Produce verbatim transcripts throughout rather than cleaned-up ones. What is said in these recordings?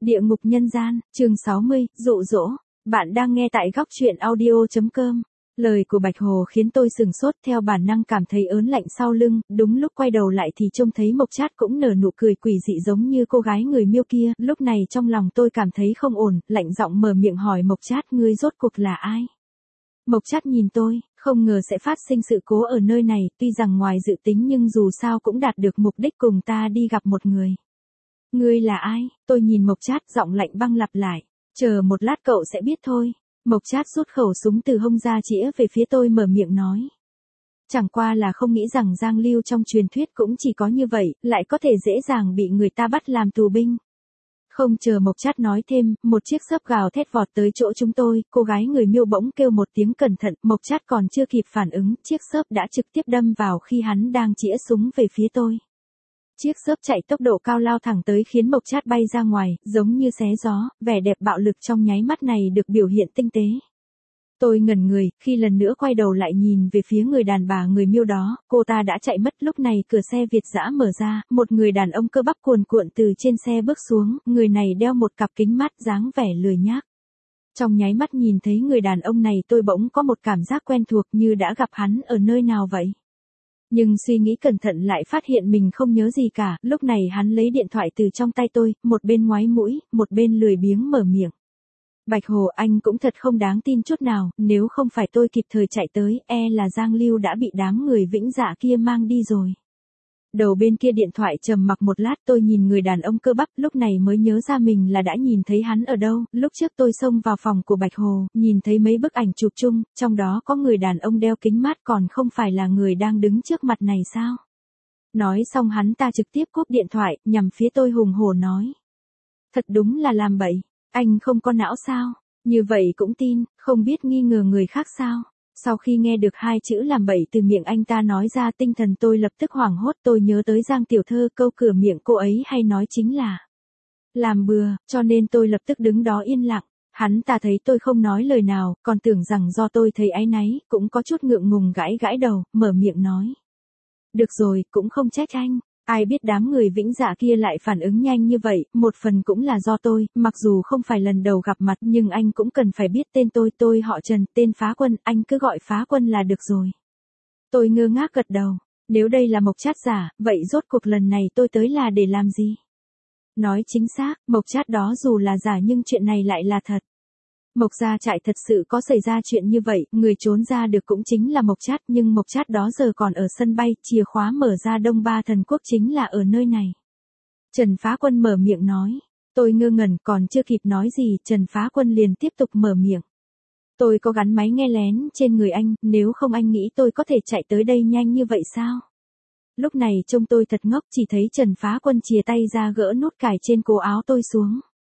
Địa ngục nhân gian, chương sáu mươi, dụ dỗ. Bạn đang nghe tại góc truyện audio chấm com. Lời của Bạch Hồ khiến tôi sừng sốt, theo bản năng cảm thấy ớn lạnh sau lưng, đúng lúc quay đầu lại thì trông thấy Mộc Trát cũng nở nụ cười quỷ dị giống như cô gái người Miêu kia, lúc này trong lòng tôi cảm thấy không ổn, lạnh giọng mở miệng hỏi Mộc Trát, ngươi rốt cuộc là ai? Mộc Trát nhìn tôi, không ngờ sẽ phát sinh sự cố ở nơi này, tuy rằng ngoài dự tính nhưng dù sao cũng đạt được mục đích cùng ta đi gặp một người. Ngươi là ai? Tôi nhìn Mộc Trát, giọng lạnh băng lặp lại. Chờ một lát cậu sẽ biết thôi. Mộc Trát rút khẩu súng từ hông ra chĩa về phía tôi, mở miệng nói. Chẳng qua là không nghĩ rằng Giang Lưu trong truyền thuyết cũng chỉ có như vậy, lại có thể dễ dàng bị người ta bắt làm tù binh. Không chờ Mộc Trát nói thêm, một chiếc xớp gào thét vọt tới chỗ chúng tôi, cô gái người Miêu bỗng kêu một tiếng cẩn thận, Mộc Trát còn chưa kịp phản ứng, chiếc xớp đã trực tiếp đâm vào khi hắn đang chĩa súng về phía tôi. Chiếc xớp chạy tốc độ cao lao thẳng tới khiến Mộc Trát bay ra ngoài, giống như xé gió, vẻ đẹp bạo lực trong nháy mắt này được biểu hiện tinh tế. Tôi ngẩn người, khi lần nữa quay đầu lại nhìn về phía người đàn bà người Miêu đó, cô ta đã chạy mất. Lúc này cửa xe Việt dã mở ra, một người đàn ông cơ bắp cuồn cuộn từ trên xe bước xuống, người này đeo một cặp kính mát, dáng vẻ lười nhác. Trong nháy mắt nhìn thấy người đàn ông này tôi bỗng có một cảm giác quen thuộc như đã gặp hắn ở nơi nào vậy. Nhưng suy nghĩ cẩn thận lại phát hiện mình không nhớ gì cả, lúc này hắn lấy điện thoại từ trong tay tôi, một bên ngoái mũi, một bên lười biếng mở miệng. Bạch Hồ, anh cũng thật không đáng tin chút nào, nếu không phải tôi kịp thời chạy tới, e là Giang Lưu đã bị đám người Vĩnh Dạ kia mang đi rồi. Đầu bên kia điện thoại trầm mặc một lát, tôi nhìn người đàn ông cơ bắp, lúc này mới nhớ ra mình là đã nhìn thấy hắn ở đâu. Lúc trước tôi xông vào phòng của Bạch Hồ, nhìn thấy mấy bức ảnh chụp chung, trong đó có người đàn ông đeo kính mát, còn không phải là người đang đứng trước mặt này sao? Nói xong hắn ta trực tiếp cúp điện thoại, nhằm phía tôi hùng hổ nói. Thật đúng là làm bậy, anh không có não sao? Như vậy cũng tin, không biết nghi ngờ người khác sao? Sau khi nghe được hai chữ làm bậy từ miệng anh ta nói ra, tinh thần tôi lập tức hoảng hốt. Tôi nhớ tới Giang tiểu thơ, câu cửa miệng cô ấy hay nói chính là làm bừa, cho nên tôi lập tức đứng đó yên lặng. Hắn ta thấy tôi không nói lời nào, còn tưởng rằng do tôi thấy áy náy, cũng có chút ngượng ngùng gãi gãi đầu, mở miệng nói. Được rồi, cũng không trách anh. Ai biết đám người Vĩnh Dạ kia lại phản ứng nhanh như vậy, một phần cũng là do tôi, mặc dù không phải lần đầu gặp mặt nhưng anh cũng cần phải biết tên tôi, tôi họ Trần, tên Phá Quân, anh cứ gọi Phá Quân là được rồi. Tôi ngơ ngác gật đầu, nếu đây là Mộc Trát giả, vậy rốt cuộc lần này tôi tới là để làm gì? Nói chính xác, Mộc Trát đó dù là giả nhưng chuyện này lại là thật. Mộc gia trại thật sự có xảy ra chuyện như vậy, người trốn ra được cũng chính là Mộc Trát, nhưng Mộc Trát đó giờ còn ở sân bay, chìa khóa mở ra Đông Ba Thần Quốc chính là ở nơi này. Trần Phá Quân mở miệng nói, tôi ngơ ngẩn, còn chưa kịp nói gì, Trần Phá Quân liền tiếp tục mở miệng. Tôi có gắn máy nghe lén trên người anh, nếu không anh nghĩ tôi có thể chạy tới đây nhanh như vậy sao? Lúc này trông tôi thật ngốc, chỉ thấy Trần Phá Quân chìa tay ra gỡ nút cài trên cổ áo tôi xuống.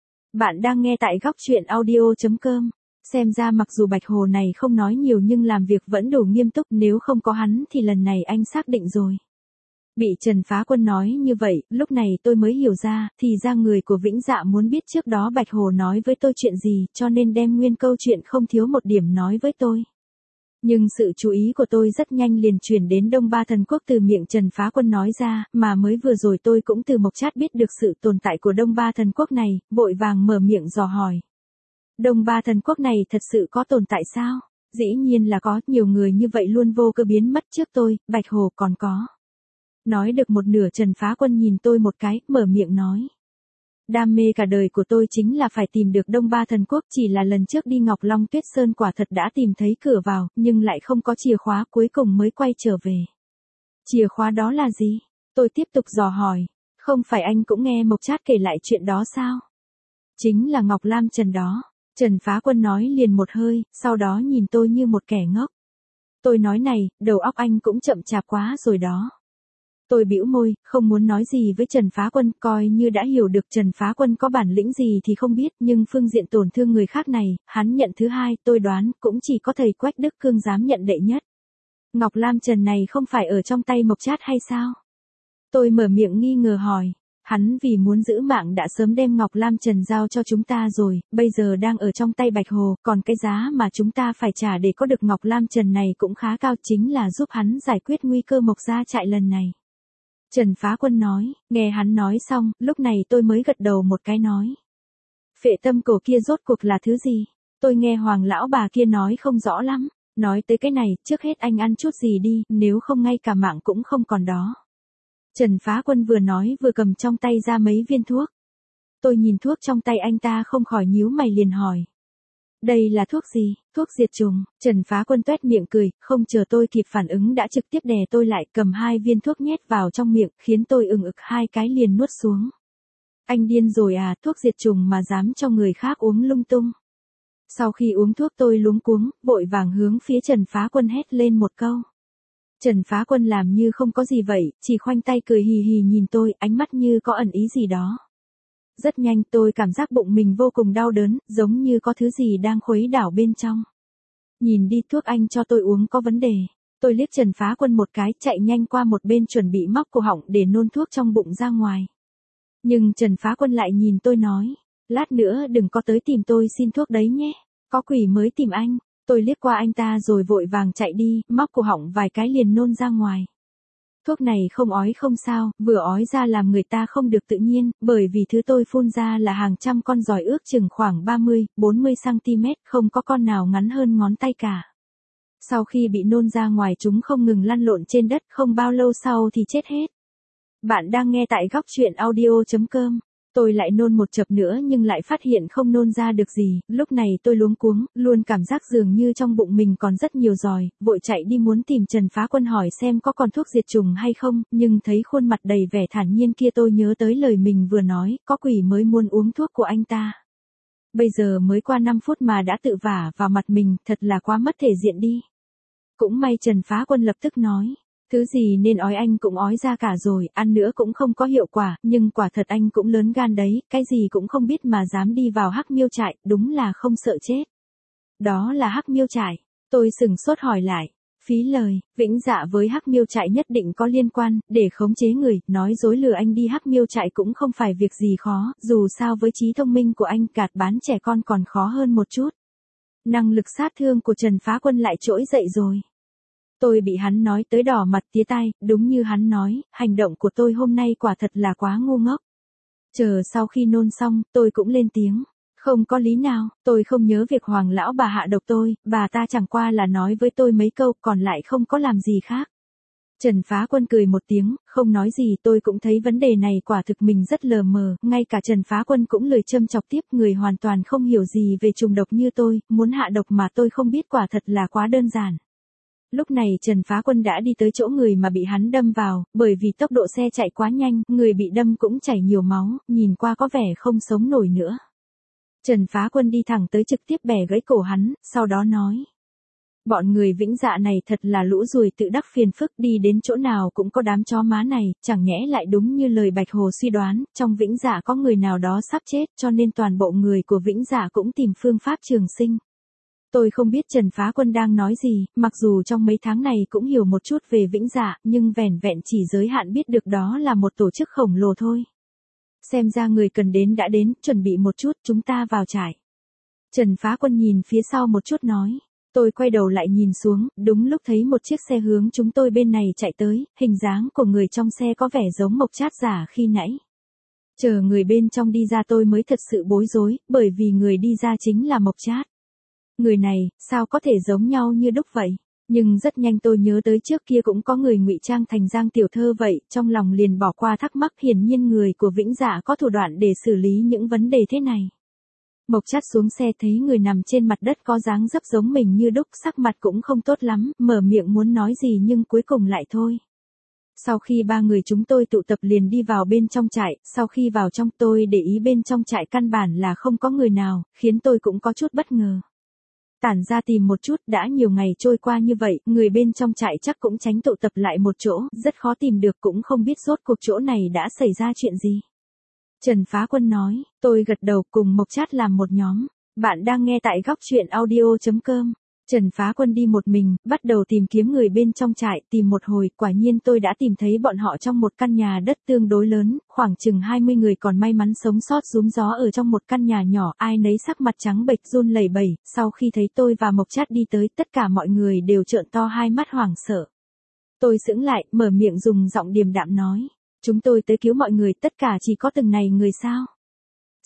Bạn đang nghe tại góc truyện audio chấm com. Xem ra mặc dù Bạch Hồ này không nói nhiều nhưng làm việc vẫn đủ nghiêm túc, nếu không có hắn thì lần này anh xác định rồi. Bị Trần Phá Quân nói như vậy, lúc này tôi mới hiểu ra, thì ra người của Vĩnh Dạ muốn biết trước đó Bạch Hồ nói với tôi chuyện gì, cho nên đem nguyên câu chuyện không thiếu một điểm nói với tôi. Nhưng sự chú ý của tôi rất nhanh liền chuyển đến Đông Ba Thần Quốc từ miệng Trần Phá Quân nói ra, mà mới vừa rồi tôi cũng từ Mộc Trát biết được sự tồn tại của Đông Ba Thần Quốc này, vội vàng mở miệng dò hỏi. Đông Ba Thần Quốc này thật sự có tồn tại sao? Dĩ nhiên là có, nhiều người như vậy luôn vô cơ biến mất trước tôi, Bạch Hồ còn có. Nói được một nửa Trần Phá Quân nhìn tôi một cái, mở miệng nói. Đam mê cả đời của tôi chính là phải tìm được Đông Ba Thần Quốc, chỉ là lần trước đi Ngọc Long Tuyết Sơn quả thật đã tìm thấy cửa vào, nhưng lại không có chìa khóa, cuối cùng mới quay trở về. Chìa khóa đó là gì? Tôi tiếp tục dò hỏi, không phải anh cũng nghe Mộc Trát kể lại chuyện đó sao? Chính là Ngọc Lam Trần đó. Trần Phá Quân nói liền một hơi, sau đó nhìn tôi như một kẻ ngốc. Tôi nói này, đầu óc anh cũng chậm chạp quá rồi đó. Tôi bĩu môi, không muốn nói gì với Trần Phá Quân, coi như đã hiểu được Trần Phá Quân có bản lĩnh gì thì không biết, nhưng phương diện tổn thương người khác này, hắn nhận thứ hai, tôi đoán, cũng chỉ có thầy Quách Đức Cương dám nhận đệ nhất. Ngọc Lam Trần này không phải ở trong tay Mộc Trát hay sao? Tôi mở miệng nghi ngờ hỏi, hắn vì muốn giữ mạng đã sớm đem Ngọc Lam Trần giao cho chúng ta rồi, bây giờ đang ở trong tay Bạch Hồ, còn cái giá mà chúng ta phải trả để có được Ngọc Lam Trần này cũng khá cao, chính là giúp hắn giải quyết nguy cơ Mộc gia trại lần này. Trần Phá Quân nói, nghe hắn nói xong, lúc này tôi mới gật đầu một cái nói. Phệ tâm cổ kia rốt cuộc là thứ gì? Tôi nghe Hoàng lão bà kia nói không rõ lắm. Nói tới cái này, trước hết anh ăn chút gì đi, nếu không ngay cả mạng cũng không còn đó. Trần Phá Quân vừa nói vừa cầm trong tay ra mấy viên thuốc. Tôi nhìn thuốc trong tay anh ta không khỏi nhíu mày liền hỏi. Đây là thuốc gì? Thuốc diệt trùng. Trần Phá Quân toét miệng cười, không chờ tôi kịp phản ứng đã trực tiếp đè tôi lại, cầm hai viên thuốc nhét vào trong miệng, khiến tôi ừng ực hai cái liền nuốt xuống. Anh điên rồi à, thuốc diệt trùng mà dám cho người khác uống lung tung. Sau khi uống thuốc tôi luống cuống, vội vàng hướng phía Trần Phá Quân hét lên một câu. Trần Phá Quân làm như không có gì vậy, chỉ khoanh tay cười hì hì nhìn tôi, ánh mắt như có ẩn ý gì đó. Rất nhanh tôi cảm giác bụng mình vô cùng đau đớn, giống như có thứ gì đang khuấy đảo bên trong. Nhìn đi, thuốc anh cho tôi uống có vấn đề. Tôi liếc Trần Phá Quân một cái, chạy nhanh qua một bên chuẩn bị móc cổ họng để nôn thuốc trong bụng ra ngoài. Nhưng Trần Phá Quân lại nhìn tôi nói, lát nữa đừng có tới tìm tôi xin thuốc đấy nhé, có quỷ mới tìm anh. Tôi liếc qua anh ta rồi vội vàng chạy đi, móc cổ họng vài cái liền nôn ra ngoài. Thuốc này không ói không sao, vừa ói ra làm người ta không được tự nhiên, bởi vì thứ tôi phun ra là hàng trăm con giòi ước chừng khoảng ba mươi, bốn mươi xăng ti mét, không có con nào ngắn hơn ngón tay cả. Sau khi bị nôn ra ngoài chúng không ngừng lăn lộn trên đất, không bao lâu sau thì chết hết. Bạn đang nghe tại góc truyện audio chấm com. Tôi lại nôn một chập nữa nhưng lại phát hiện không nôn ra được gì, lúc này tôi luống cuống, luôn cảm giác dường như trong bụng mình còn rất nhiều giòi, vội chạy đi muốn tìm Trần Phá Quân hỏi xem có còn thuốc diệt trùng hay không, nhưng thấy khuôn mặt đầy vẻ thản nhiên kia tôi nhớ tới lời mình vừa nói, có quỷ mới muốn uống thuốc của anh ta. Bây giờ mới qua năm phút mà đã tự vả vào mặt mình, thật là quá mất thể diện đi. Cũng may Trần Phá Quân lập tức nói. Thứ gì nên ói anh cũng ói ra cả rồi, ăn nữa cũng không có hiệu quả, nhưng quả thật anh cũng lớn gan đấy, cái gì cũng không biết mà dám đi vào Hắc Miêu Trại, đúng là không sợ chết. Đó là Hắc Miêu Trại. Tôi sừng sốt hỏi lại. Phí lời, Vĩnh Dạ với Hắc Miêu Trại nhất định có liên quan, để khống chế người, nói dối lừa anh đi Hắc Miêu Trại cũng không phải việc gì khó, dù sao với trí thông minh của anh gạt bán trẻ con còn khó hơn một chút. Năng lực sát thương của Trần Phá Quân lại trỗi dậy rồi. Tôi bị hắn nói tới đỏ mặt tía tai, đúng như hắn nói, hành động của tôi hôm nay quả thật là quá ngu ngốc. Chờ sau khi nôn xong, tôi cũng lên tiếng. Không có lý nào, tôi không nhớ việc Hoàng lão bà hạ độc tôi, bà ta chẳng qua là nói với tôi mấy câu, còn lại không có làm gì khác. Trần Phá Quân cười một tiếng, không nói gì, tôi cũng thấy vấn đề này quả thực mình rất lờ mờ, ngay cả Trần Phá Quân cũng lười châm chọc tiếp, người hoàn toàn không hiểu gì về trùng độc như tôi, muốn hạ độc mà tôi không biết quả thật là quá đơn giản. Lúc này Trần Phá Quân đã đi tới chỗ người mà bị hắn đâm vào, bởi vì tốc độ xe chạy quá nhanh, người bị đâm cũng chảy nhiều máu, nhìn qua có vẻ không sống nổi nữa. Trần Phá Quân đi thẳng tới trực tiếp bẻ gãy cổ hắn, sau đó nói. Bọn người Vĩnh Dạ này thật là lũ ruồi tự đắc phiền phức, đi đến chỗ nào cũng có đám chó má này, chẳng nhẽ lại đúng như lời Bạch Hồ suy đoán, trong Vĩnh Dạ có người nào đó sắp chết, cho nên toàn bộ người của Vĩnh Dạ cũng tìm phương pháp trường sinh. Tôi không biết Trần Phá Quân đang nói gì, mặc dù trong mấy tháng này cũng hiểu một chút về Vĩnh Dạ, nhưng vẻn vẹn chỉ giới hạn biết được đó là một tổ chức khổng lồ thôi. Xem ra người cần đến đã đến, chuẩn bị một chút, chúng ta vào trại. Trần Phá Quân nhìn phía sau một chút nói. Tôi quay đầu lại nhìn xuống, đúng lúc thấy một chiếc xe hướng chúng tôi bên này chạy tới, hình dáng của người trong xe có vẻ giống Mộc Trát giả khi nãy. Chờ người bên trong đi ra tôi mới thật sự bối rối, bởi vì người đi ra chính là Mộc Trát. Người này, sao có thể giống nhau như đúc vậy? Nhưng rất nhanh tôi nhớ tới trước kia cũng có người ngụy trang thành Giang tiểu thơ vậy, trong lòng liền bỏ qua thắc mắc, hiển nhiên người của Vĩnh Dạ có thủ đoạn để xử lý những vấn đề thế này. Mộc Trát xuống xe thấy người nằm trên mặt đất có dáng dấp giống mình như đúc, sắc mặt cũng không tốt lắm, mở miệng muốn nói gì nhưng cuối cùng lại thôi. Sau khi ba người chúng tôi tụ tập liền đi vào bên trong trại, sau khi vào trong tôi để ý bên trong trại căn bản là không có người nào, khiến tôi cũng có chút bất ngờ. Tản ra tìm một chút, đã nhiều ngày trôi qua như vậy, người bên trong trại chắc cũng tránh tụ tập lại một chỗ, rất khó tìm được, cũng không biết rốt cuộc chỗ này đã xảy ra chuyện gì. Trần Phá Quân nói, tôi gật đầu, cùng Mộc Trát làm một nhóm. Bạn đang nghe tại góc truyện audio chấm com. Trần Phá Quân đi một mình, bắt đầu tìm kiếm người bên trong trại, tìm một hồi, quả nhiên tôi đã tìm thấy bọn họ trong một căn nhà đất tương đối lớn, khoảng chừng hai mươi người còn may mắn sống sót rúm gió ở trong một căn nhà nhỏ, ai nấy sắc mặt trắng bệch run lẩy bẩy, sau khi thấy tôi và Mộc Trát đi tới, tất cả mọi người đều trợn to hai mắt hoảng sợ. Tôi sững lại, mở miệng dùng giọng điềm đạm nói, chúng tôi tới cứu mọi người, tất cả chỉ có từng này người sao?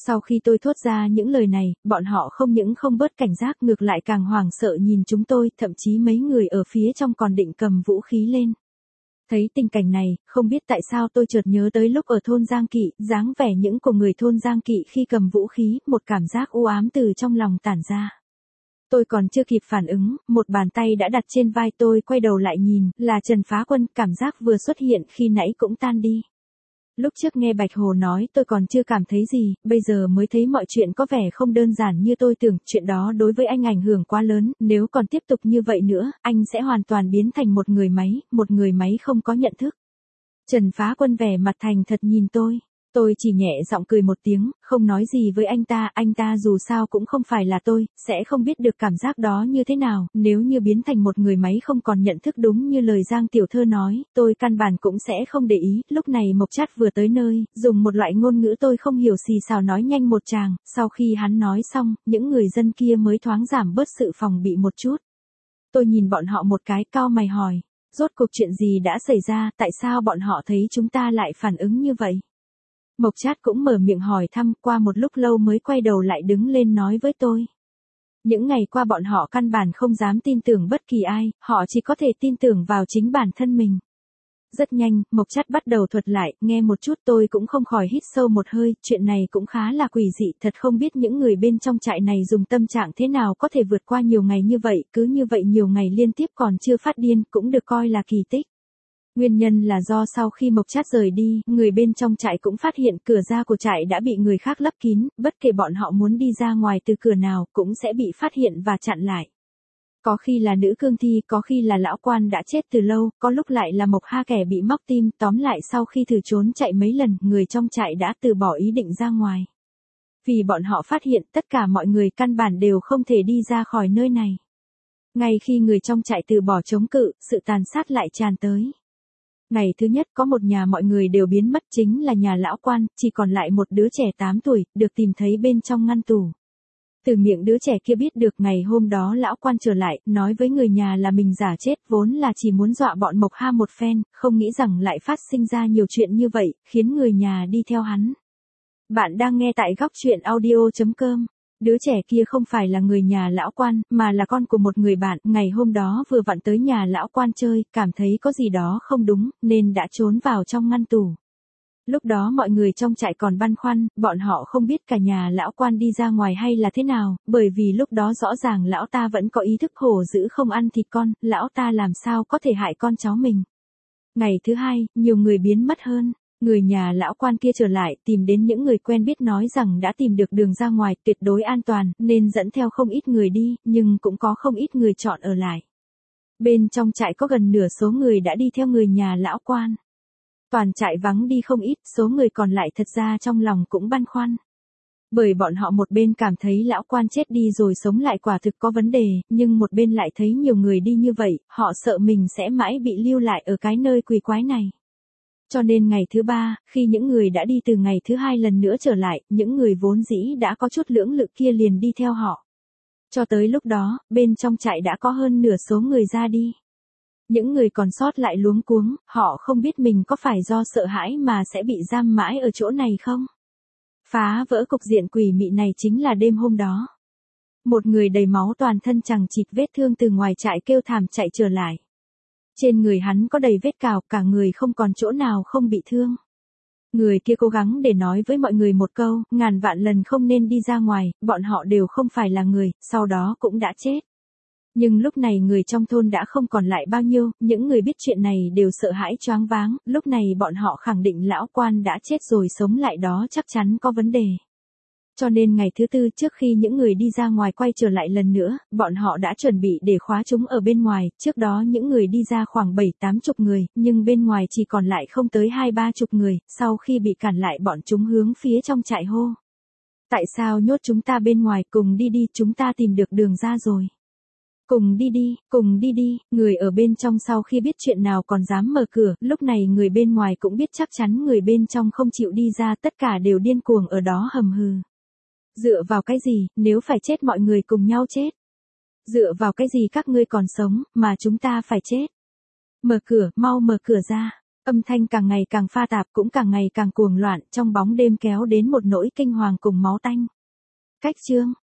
Sau khi tôi thốt ra những lời này, bọn họ không những không bớt cảnh giác ngược lại càng hoảng sợ nhìn chúng tôi, thậm chí mấy người ở phía trong còn định cầm vũ khí lên. Thấy tình cảnh này, không biết tại sao tôi chợt nhớ tới lúc ở thôn Giang Kỵ, dáng vẻ những của người thôn Giang Kỵ khi cầm vũ khí, một cảm giác u ám từ trong lòng tản ra. Tôi còn chưa kịp phản ứng, một bàn tay đã đặt trên vai tôi, quay đầu lại nhìn, là Trần Phá Quân, cảm giác vừa xuất hiện khi nãy cũng tan đi. Lúc trước nghe Bạch Hồ nói tôi còn chưa cảm thấy gì, bây giờ mới thấy mọi chuyện có vẻ không đơn giản như tôi tưởng, chuyện đó đối với anh ảnh hưởng quá lớn, nếu còn tiếp tục như vậy nữa, anh sẽ hoàn toàn biến thành một người máy, một người máy không có nhận thức. Trần Phá Quân vẻ mặt thành thật nhìn tôi. Tôi chỉ nhẹ giọng cười một tiếng, không nói gì với anh ta, anh ta dù sao cũng không phải là tôi, sẽ không biết được cảm giác đó như thế nào, nếu như biến thành một người máy không còn nhận thức đúng như lời Giang tiểu thơ nói, tôi căn bản cũng sẽ không để ý, lúc này Mộc Trát vừa tới nơi, dùng một loại ngôn ngữ tôi không hiểu xì xào nói nhanh một tràng, sau khi hắn nói xong, những người dân kia mới thoáng giảm bớt sự phòng bị một chút. Tôi nhìn bọn họ một cái, cau mày hỏi, rốt cuộc chuyện gì đã xảy ra, tại sao bọn họ thấy chúng ta lại phản ứng như vậy? Mộc Trát cũng mở miệng hỏi thăm, qua một lúc lâu mới quay đầu lại đứng lên nói với tôi. Những ngày qua bọn họ căn bản không dám tin tưởng bất kỳ ai, họ chỉ có thể tin tưởng vào chính bản thân mình. Rất nhanh, Mộc Trát bắt đầu thuật lại, nghe một chút tôi cũng không khỏi hít sâu một hơi, chuyện này cũng khá là quỷ dị, thật không biết những người bên trong trại này dùng tâm trạng thế nào có thể vượt qua nhiều ngày như vậy, cứ như vậy nhiều ngày liên tiếp còn chưa phát điên, cũng được coi là kỳ tích. Nguyên nhân là do sau khi Mộc Trát rời đi, người bên trong trại cũng phát hiện cửa ra của trại đã bị người khác lấp kín, bất kể bọn họ muốn đi ra ngoài từ cửa nào cũng sẽ bị phát hiện và chặn lại. Có khi là nữ cương thi, có khi là lão quan đã chết từ lâu, có lúc lại là Mộc Ha kẻ bị móc tim, tóm lại sau khi thử trốn chạy mấy lần, người trong trại đã từ bỏ ý định ra ngoài. Vì bọn họ phát hiện tất cả mọi người căn bản đều không thể đi ra khỏi nơi này. Ngay khi người trong trại từ bỏ chống cự, sự tàn sát lại tràn tới. Ngày thứ nhất có một nhà mọi người đều biến mất, chính là nhà lão quan, chỉ còn lại một đứa trẻ tám tuổi, được tìm thấy bên trong ngăn tủ. Từ miệng đứa trẻ kia biết được ngày hôm đó lão quan trở lại, nói với người nhà là mình giả chết, vốn là chỉ muốn dọa bọn Mộc Ha một phen, không nghĩ rằng lại phát sinh ra nhiều chuyện như vậy, khiến người nhà đi theo hắn. Bạn đang nghe tại góc truyện audio chấm com. Đứa trẻ kia không phải là người nhà lão quan, mà là con của một người bạn, ngày hôm đó vừa vặn tới nhà lão quan chơi, cảm thấy có gì đó không đúng, nên đã trốn vào trong ngăn tủ. Lúc đó mọi người trong trại còn băn khoăn, bọn họ không biết cả nhà lão quan đi ra ngoài hay là thế nào, bởi vì lúc đó rõ ràng lão ta vẫn có ý thức hổ dữ không ăn thịt con, lão ta làm sao có thể hại con cháu mình. Ngày thứ hai, nhiều người biến mất hơn. Người nhà lão quan kia trở lại, tìm đến những người quen biết nói rằng đã tìm được đường ra ngoài tuyệt đối an toàn, nên dẫn theo không ít người đi, nhưng cũng có không ít người chọn ở lại. Bên trong trại có gần nửa số người đã đi theo người nhà lão quan. Toàn trại vắng đi không ít, số người còn lại thật ra trong lòng cũng băn khoăn. Bởi bọn họ một bên cảm thấy lão quan chết đi rồi sống lại quả thực có vấn đề, nhưng một bên lại thấy nhiều người đi như vậy, họ sợ mình sẽ mãi bị lưu lại ở cái nơi quỷ quái này. Cho nên ngày thứ ba, khi những người đã đi từ ngày thứ hai lần nữa trở lại, những người vốn dĩ đã có chút lưỡng lự kia liền đi theo họ. Cho tới lúc đó, bên trong trại đã có hơn nửa số người ra đi. Những người còn sót lại luống cuống, họ không biết mình có phải do sợ hãi mà sẽ bị giam mãi ở chỗ này không? Phá vỡ cục diện quỷ mị này chính là đêm hôm đó. Một người đầy máu toàn thân chằng chịt vết thương từ ngoài trại kêu thảm chạy trở lại. Trên người hắn có đầy vết cào, cả người không còn chỗ nào không bị thương. Người kia cố gắng để nói với mọi người một câu, ngàn vạn lần không nên đi ra ngoài, bọn họ đều không phải là người, sau đó cũng đã chết. Nhưng lúc này người trong thôn đã không còn lại bao nhiêu, những người biết chuyện này đều sợ hãi choáng váng, lúc này bọn họ khẳng định lão quan đã chết rồi sống lại đó chắc chắn có vấn đề. Cho nên ngày thứ tư trước khi những người đi ra ngoài quay trở lại lần nữa, bọn họ đã chuẩn bị để khóa chúng ở bên ngoài, trước đó những người đi ra khoảng bảy tám chục người, nhưng bên ngoài chỉ còn lại không tới hai ba chục người, sau khi bị cản lại bọn chúng hướng phía trong trại hô. Tại sao nhốt chúng ta bên ngoài, cùng đi đi, chúng ta tìm được đường ra rồi. Cùng đi đi, cùng đi đi, người ở bên trong sau khi biết chuyện nào còn dám mở cửa, lúc này người bên ngoài cũng biết chắc chắn người bên trong không chịu đi ra, tất cả đều điên cuồng ở đó hầm hừ. Dựa vào cái gì, nếu phải chết mọi người cùng nhau chết. Dựa vào cái gì các ngươi còn sống, mà chúng ta phải chết. Mở cửa, mau mở cửa ra. Âm thanh càng ngày càng pha tạp cũng càng ngày càng cuồng loạn, trong bóng đêm kéo đến một nỗi kinh hoàng cùng máu tanh. Cách chương